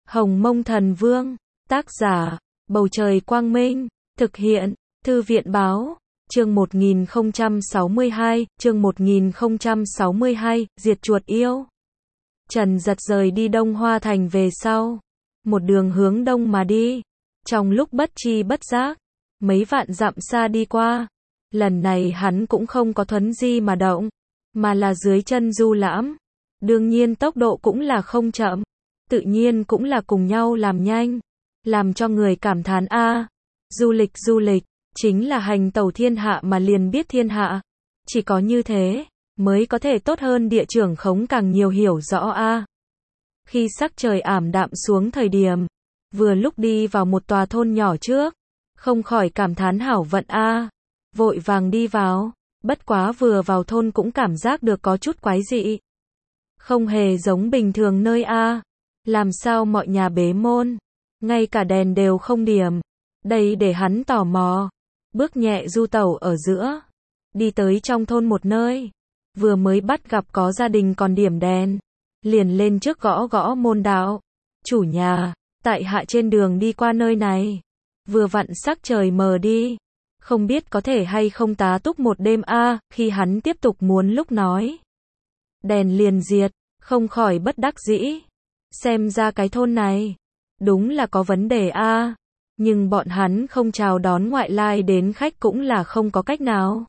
Hồng Mông Thần Vương, tác giả, Bầu Trời Quang Minh, thực hiện, Thư viện Báo, chương 1062, chương 1062, Diệt Chuột Yêu. Trần Giật rời đi Đông Hoa Thành về sau, một đường hướng đông mà đi, trong lúc bất tri bất giác, mấy vạn dặm xa đi qua, lần này hắn cũng không có thuấn di mà động, mà là dưới chân du lãm, đương nhiên tốc độ cũng là không chậm, tự nhiên cũng là cùng nhau làm nhanh, làm cho người cảm thán du lịch, chính là hành tẩu thiên hạ mà liền biết thiên hạ, chỉ có như thế, mới có thể tốt hơn địa trưởng khống càng nhiều hiểu rõ Khi sắc trời ảm đạm xuống thời điểm, vừa lúc đi vào một tòa thôn nhỏ trước, không khỏi cảm thán hảo vận vội vàng đi vào, bất quá vừa vào thôn cũng cảm giác được có chút quái dị. Không hề giống bình thường nơi làm sao mọi nhà bế môn, ngay cả đèn đều không điểm, đây để hắn tò mò, bước nhẹ du tẩu ở giữa, đi tới trong thôn một nơi, vừa mới bắt gặp có gia đình còn điểm đèn, liền lên trước gõ gõ môn đạo, chủ nhà, tại hạ trên đường đi qua nơi này, vừa vặn sắc trời mờ đi, không biết có thể hay không tá túc một đêm khi hắn tiếp tục muốn lúc nói, đèn liền diệt, không khỏi bất đắc dĩ, xem ra cái thôn này, đúng là có vấn đề nhưng bọn hắn không chào đón ngoại lai đến khách cũng là không có cách nào.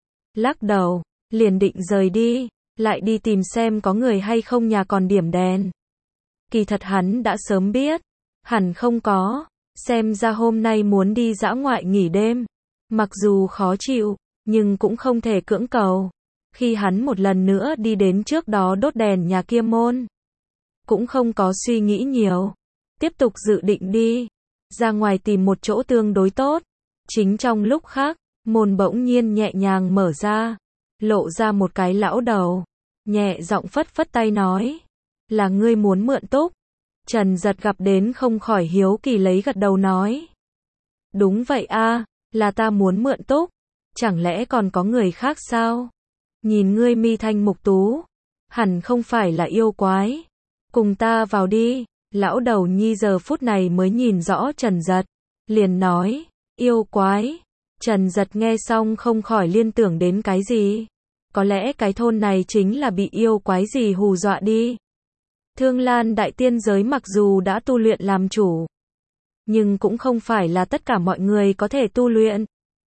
Lắc đầu, liền định rời đi, lại đi tìm xem có người hay không nhà còn điểm đèn. Kỳ thật hắn đã sớm biết, hẳn không có, xem ra hôm nay muốn đi dã ngoại nghỉ đêm, mặc dù khó chịu, nhưng cũng không thể cưỡng cầu. Khi hắn một lần nữa đi đến trước đó đốt đèn nhà kia môn, cũng không có suy nghĩ nhiều, tiếp tục dự định đi ra ngoài tìm một chỗ tương đối tốt. Chính trong lúc khác, môn bỗng nhiên nhẹ nhàng mở ra, lộ ra một cái lão đầu, nhẹ giọng phất phất tay nói, là ngươi muốn mượn túc. Trần Giật gặp đến không khỏi hiếu kỳ lấy gật đầu nói, đúng vậy là ta muốn mượn túc, chẳng lẽ còn có người khác sao? Nhìn ngươi mi thanh mục tú, hẳn không phải là yêu quái, cùng ta vào đi. Lão đầu nhi giờ phút này mới nhìn rõ Trần Giật, liền nói, yêu quái. Trần Giật nghe xong không khỏi liên tưởng đến cái gì, có lẽ cái thôn này chính là bị yêu quái gì hù dọa đi. Thương Lan đại tiên giới mặc dù đã tu luyện làm chủ, nhưng cũng không phải là tất cả mọi người có thể tu luyện,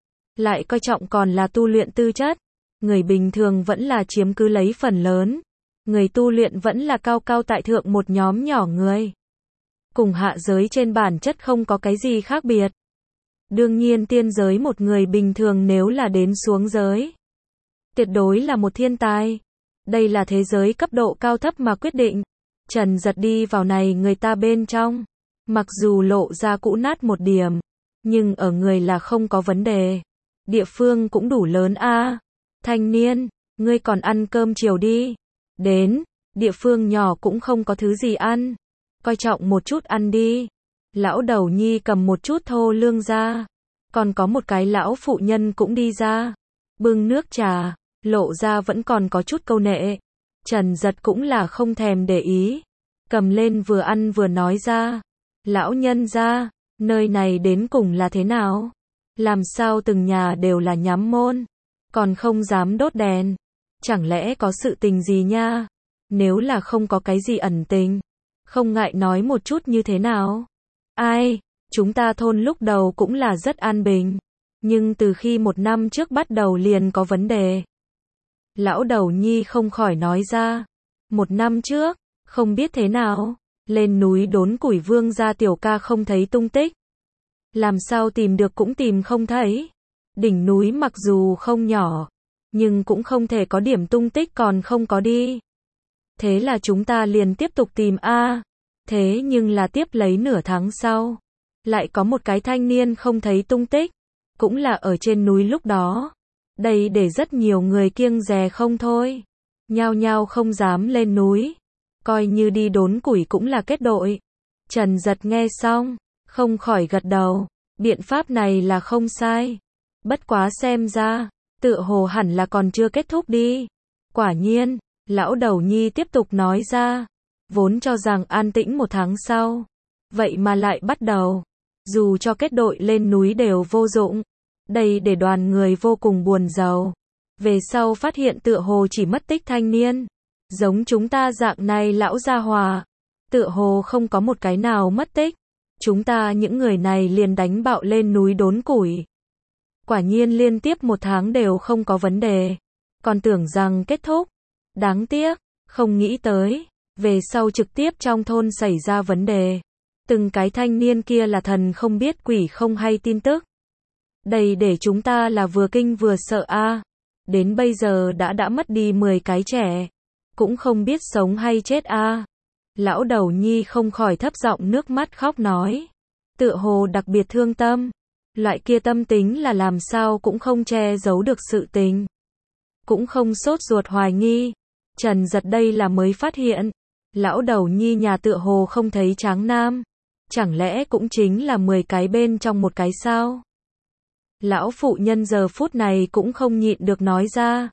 lại coi trọng còn là tu luyện tư chất, người bình thường vẫn là chiếm cứ lấy phần lớn. Người tu luyện vẫn là cao cao tại thượng một nhóm nhỏ người. Cùng hạ giới trên bản chất không có cái gì khác biệt. Đương nhiên tiên giới một người bình thường nếu là đến xuống giới, tuyệt đối là một thiên tài. Đây là thế giới cấp độ cao thấp mà quyết định. Trần Giật đi vào này người ta bên trong. Mặc dù lộ ra cũ nát một điểm, nhưng ở người là không có vấn đề. Địa phương cũng đủ lớn Thanh niên, ngươi còn ăn cơm chiều đi. Đến, địa phương nhỏ cũng không có thứ gì ăn, coi trọng một chút ăn đi. Lão đầu nhi cầm một chút thô lương ra, còn có một cái lão phụ nhân cũng đi ra, bưng nước trà, lộ ra vẫn còn có chút câu nệ. Trần Giật cũng là không thèm để ý, cầm lên vừa ăn vừa nói ra, lão nhân gia, nơi này đến cùng là thế nào? Làm sao từng nhà đều là nhắm môn, còn không dám đốt đèn? Chẳng lẽ có sự tình gì nha? Nếu là không có cái gì ẩn tình, không ngại nói một chút như thế nào? Chúng ta thôn lúc đầu cũng là rất an bình, nhưng từ khi 1 năm trước bắt đầu liền có vấn đề. Lão đầu nhi không khỏi nói ra, 1 năm trước, không biết thế nào, lên núi đốn củi Vương gia tiểu ca không thấy tung tích. Làm sao tìm được cũng tìm không thấy. Đỉnh núi mặc dù không nhỏ, nhưng cũng không thể có điểm tung tích còn không có đi. Thế là chúng ta liền tiếp tục tìm thế nhưng là tiếp lấy nửa tháng sau, lại có một cái thanh niên không thấy tung tích, cũng là ở trên núi lúc đó. Đây để rất nhiều người kiêng dè không thôi, nhao nhao không dám lên núi, coi như đi đốn củi cũng là kết đội. Trần Giật nghe xong, không khỏi gật đầu, biện pháp này là không sai, bất quá xem ra tựa hồ hẳn là còn chưa kết thúc đi. Quả nhiên, lão đầu nhi tiếp tục nói ra, vốn cho rằng an tĩnh 1 tháng sau, vậy mà lại bắt đầu. Dù cho kết đội lên núi đều vô dụng. Đây để đoàn người vô cùng buồn rầu. Về sau phát hiện tựa hồ chỉ mất tích thanh niên. Giống chúng ta dạng này lão gia hòa. Tựa hồ không có một cái nào mất tích. Chúng ta những người này liền đánh bạo lên núi đốn củi. Quả nhiên liên tiếp 1 tháng đều không có vấn đề. Còn tưởng rằng kết thúc. Đáng tiếc, không nghĩ tới. Về sau trực tiếp trong thôn xảy ra vấn đề. Từng cái thanh niên kia là thần không biết quỷ không hay tin tức. Đây để chúng ta là vừa kinh vừa sợ a. Đến bây giờ đã mất đi 10 cái trẻ. Cũng không biết sống hay chết a. Lão đầu nhi không khỏi thấp giọng nước mắt khóc nói. Tựa hồ đặc biệt thương tâm. Loại kia tâm tính là làm sao cũng không che giấu được sự tình. Cũng không sốt ruột hoài nghi. Trần Giật đây là mới phát hiện. Lão đầu nhi nhà tựa hồ không thấy tráng nam. Chẳng lẽ cũng chính là 10 cái bên trong một cái sao? Lão phụ nhân giờ phút này cũng không nhịn được nói ra.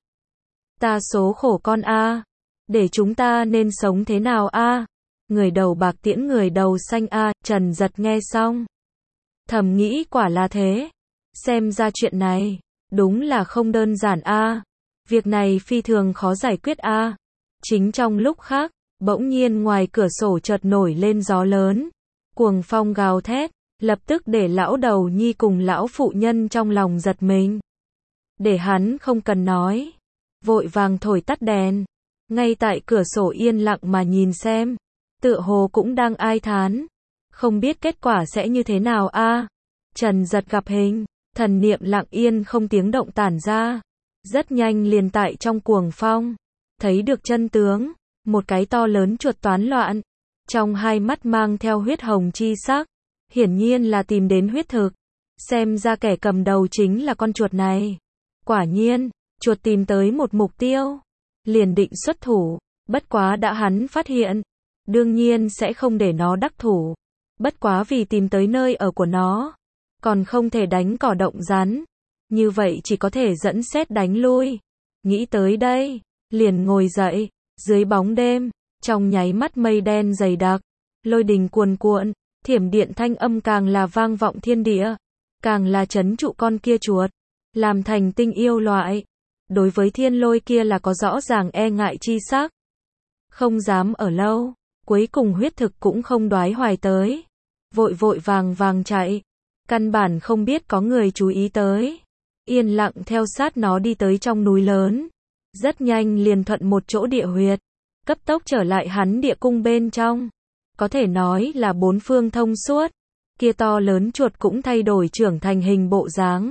Ta số khổ con a. Để chúng ta nên sống thế nào a? Người đầu bạc tiễn người đầu xanh a. Trần Giật nghe xong. Thầm nghĩ quả là thế. Xem ra chuyện này, đúng là không đơn giản a. Việc này phi thường khó giải quyết a. Chính trong lúc khác, bỗng nhiên ngoài cửa sổ chợt nổi lên gió lớn. Cuồng phong gào thét, lập tức để lão đầu nhi cùng lão phụ nhân trong lòng giật mình. Để hắn không cần nói. Vội vàng thổi tắt đèn. Ngay tại cửa sổ yên lặng mà nhìn xem. Tựa hồ cũng đang ai thán. Không biết kết quả sẽ như thế nào a. Trần Giật gặp hình. Thần niệm lặng yên không tiếng động tản ra. Rất nhanh liền tại trong cuồng phong. Thấy được chân tướng. Một cái to lớn chuột toán loạn. Trong hai mắt mang theo huyết hồng chi sắc. Hiển nhiên là tìm đến huyết thực. Xem ra kẻ cầm đầu chính là con chuột này. Quả nhiên, chuột tìm tới một mục tiêu. Liền định xuất thủ. Bất quá đã hắn phát hiện. Đương nhiên sẽ không để nó đắc thủ. Bất quá vì tìm tới nơi ở của nó. Còn không thể đánh cỏ động rắn. Như vậy chỉ có thể dẫn sét đánh lui. Nghĩ tới đây. Liền ngồi dậy. Dưới bóng đêm. Trong nháy mắt mây đen dày đặc. Lôi đình cuồn cuộn. Thiểm điện thanh âm càng là vang vọng thiên địa. Càng là trấn trụ con kia chuột. Làm thành tinh yêu loại. Đối với thiên lôi kia là có rõ ràng e ngại chi sắc. Không dám ở lâu. Cuối cùng huyết thực cũng không đoái hoài tới. Vội vội vàng vàng chạy. Căn bản không biết có người chú ý tới. Yên lặng theo sát nó đi tới trong núi lớn. Rất nhanh liền thuận một chỗ địa huyệt. Cấp tốc trở lại hắn địa cung bên trong. Có thể nói là bốn phương thông suốt. Kia to lớn chuột cũng thay đổi trưởng thành hình bộ dáng.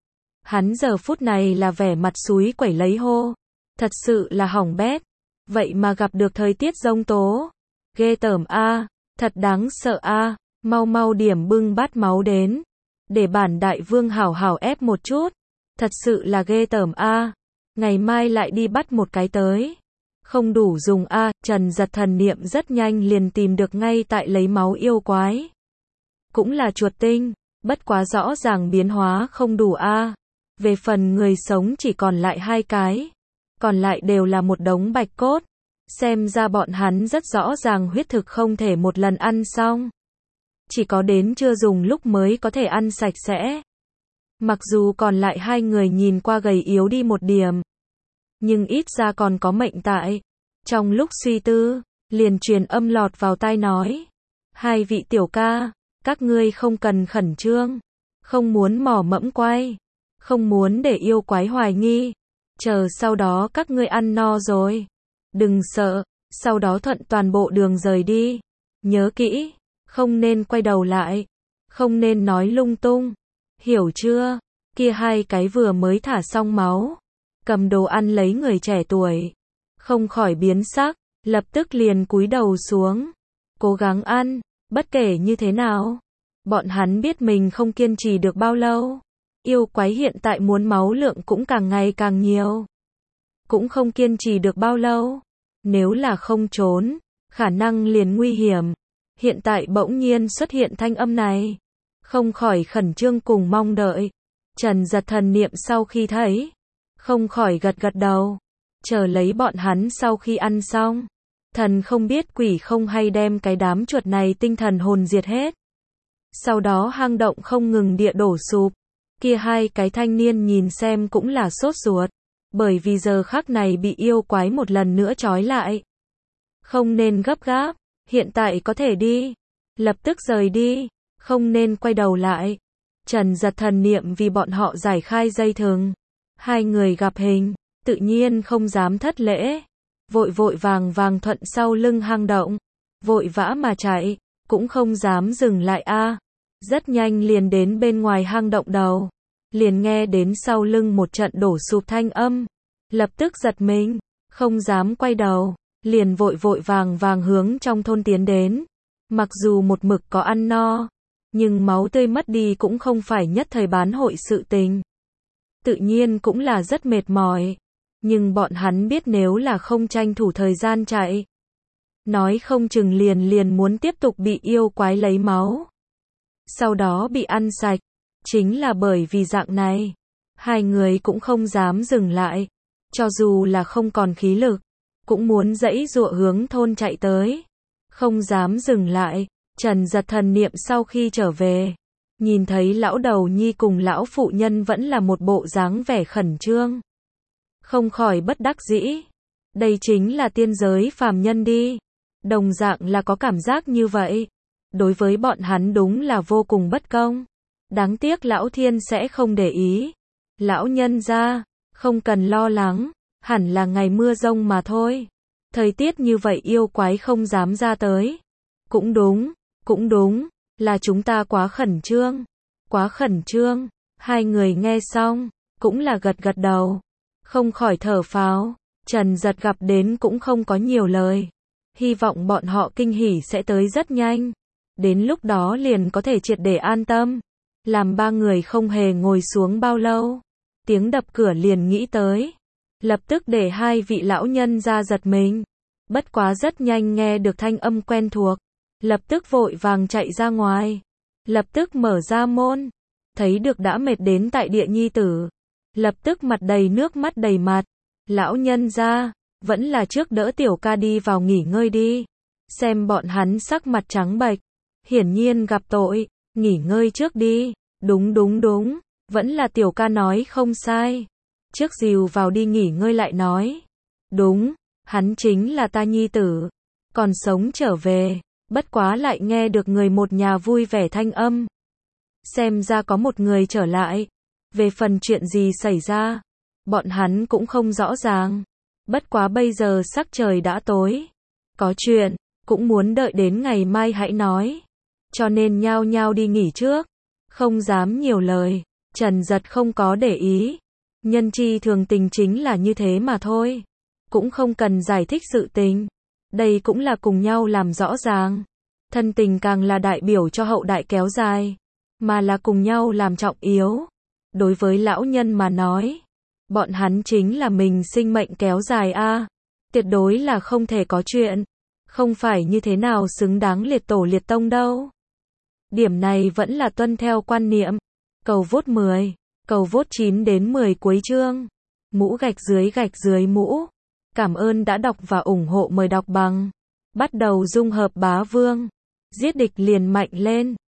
Hắn giờ phút này là vẻ mặt súi quẩy lấy hô. Thật sự là hỏng bét. Vậy mà gặp được thời tiết giông tố. Ghê tởm a, thật đáng sợ a, mau mau điểm bưng bát máu đến. Để bản đại vương hảo hảo ép một chút. Thật sự là ghê tởm a. Ngày mai lại đi bắt một cái tới. Không đủ dùng a. Trần Giật thần niệm rất nhanh liền tìm được ngay tại lấy máu yêu quái. Cũng là chuột tinh, bất quá rõ ràng biến hóa không đủ a. Về phần người sống chỉ còn lại 2 cái. Còn lại đều là một đống bạch cốt. Xem ra bọn hắn rất rõ ràng huyết thực không thể một lần ăn xong. Chỉ có đến chưa dùng lúc mới có thể ăn sạch sẽ. Mặc dù còn lại 2 người nhìn qua gầy yếu đi một điểm. Nhưng ít ra còn có mệnh tại. Trong lúc suy tư, liền truyền âm lọt vào tai nói. 2 vị tiểu ca, các ngươi không cần khẩn trương. Không muốn mỏ mẫm quay. Không muốn để yêu quái hoài nghi. Chờ sau đó các ngươi ăn no rồi. Đừng sợ, sau đó thuận toàn bộ đường rời đi. Nhớ kỹ, không nên quay đầu lại. Không nên nói lung tung. Hiểu chưa? Kia 2 cái vừa mới thả xong máu. Cầm đồ ăn lấy người trẻ tuổi. Không khỏi biến sắc, lập tức liền cúi đầu xuống. Cố gắng ăn, bất kể như thế nào. Bọn hắn biết mình không kiên trì được bao lâu. Yêu quái hiện tại muốn máu lượng cũng càng ngày càng nhiều. Cũng không kiên trì được bao lâu. Nếu là không trốn, khả năng liền nguy hiểm. Hiện tại bỗng nhiên xuất hiện thanh âm này. Không khỏi khẩn trương cùng mong đợi. Trần Giật thần niệm sau khi thấy. Không khỏi gật gật đầu. Chờ lấy bọn hắn sau khi ăn xong. Thần không biết quỷ không hay đem cái đám chuột này tinh thần hồn diệt hết. Sau đó hang động không ngừng địa đổ sụp. Kia hai cái thanh niên nhìn xem cũng là sốt ruột. Bởi vì giờ khắc này bị yêu quái một lần nữa trói lại. Không nên gấp gáp, hiện tại có thể đi. Lập tức rời đi, không nên quay đầu lại. Trần giật thần niệm vì bọn họ giải khai dây thừng. Hai người gặp hình, tự nhiên không dám thất lễ. Vội vội vàng vàng thuận sau lưng hang động. Vội vã mà chạy, cũng không dám dừng lại a. Rất nhanh liền đến bên ngoài hang động đầu. Liền nghe đến sau lưng một trận đổ sụp thanh âm. Lập tức giật mình, không dám quay đầu. Liền vội vội vàng vàng hướng trong thôn tiến đến. Mặc dù một mực có ăn no, nhưng máu tươi mất đi cũng không phải nhất thời bán hội sự tình. Tự nhiên cũng là rất mệt mỏi. Nhưng bọn hắn biết nếu là không tranh thủ thời gian chạy, nói không chừng liền muốn tiếp tục bị yêu quái lấy máu. Sau đó bị ăn sạch. Chính là bởi vì dạng này, hai người cũng không dám dừng lại. Cho dù là không còn khí lực, cũng muốn giãy giụa hướng thôn chạy tới. Không dám dừng lại. Trần giật thần niệm sau khi trở về, nhìn thấy lão đầu nhi cùng lão phụ nhân vẫn là một bộ dáng vẻ khẩn trương. Không khỏi bất đắc dĩ. Đây chính là tiên giới phàm nhân đi. Đồng dạng là có cảm giác như vậy. Đối với bọn hắn đúng là vô cùng bất công. Đáng tiếc lão thiên sẽ không để ý. Lão nhân gia, không cần lo lắng, hẳn là ngày mưa giông mà thôi. Thời tiết như vậy yêu quái không dám ra tới. Cũng đúng, là chúng ta quá khẩn trương. Quá khẩn trương. Hai người nghe xong, cũng là gật gật đầu. Không khỏi thở phào. Trần giật gặp đến cũng không có nhiều lời. Hy vọng bọn họ kinh hỉ sẽ tới rất nhanh. Đến lúc đó liền có thể triệt để an tâm. Làm ba người không hề ngồi xuống bao lâu. Tiếng đập cửa liền nghĩ tới. Lập tức để hai vị lão nhân ra giật mình. Bất quá rất nhanh nghe được thanh âm quen thuộc. Lập tức vội vàng chạy ra ngoài. Lập tức mở ra môn. Thấy được đã mệt đến tại địa nhi tử. Lập tức mặt đầy nước mắt đầy mặt. Lão nhân ra, vẫn là trước đỡ tiểu ca đi vào nghỉ ngơi đi. Xem bọn hắn sắc mặt trắng bệch. Hiển nhiên gặp tội. Nghỉ ngơi trước đi. Đúng, vẫn là tiểu ca nói không sai. Trước dìu vào đi nghỉ ngơi lại nói. Đúng, hắn chính là ta nhi tử. Còn sống trở về. Bất quá lại nghe được người một nhà vui vẻ thanh âm. Xem ra có một người trở lại. Về phần chuyện gì xảy ra, bọn hắn cũng không rõ ràng. Bất quá bây giờ sắc trời đã tối. Có chuyện, cũng muốn đợi đến ngày mai hãy nói. Cho nên nhao nhao đi nghỉ trước. Không dám nhiều lời. Trần giật không có để ý. Nhân chi thường tình chính là như thế mà thôi. Cũng không cần giải thích sự tình. Đây cũng là cùng nhau làm rõ ràng. Thân tình càng là đại biểu cho hậu đại kéo dài. Mà là cùng nhau làm trọng yếu. Đối với lão nhân mà nói, bọn hắn chính là mình sinh mệnh kéo dài a. Tuyệt đối là không thể có chuyện. Không phải như thế nào xứng đáng liệt tổ liệt tông đâu. Điểm này vẫn là tuân theo quan niệm. Cầu vote 10, cầu vote 9 đến 10 cuối chương. Mũ gạch dưới mũ. Cảm ơn đã đọc và ủng hộ, mời đọc bằng. Bắt đầu dung hợp bá vương. Giết địch liền mạnh lên.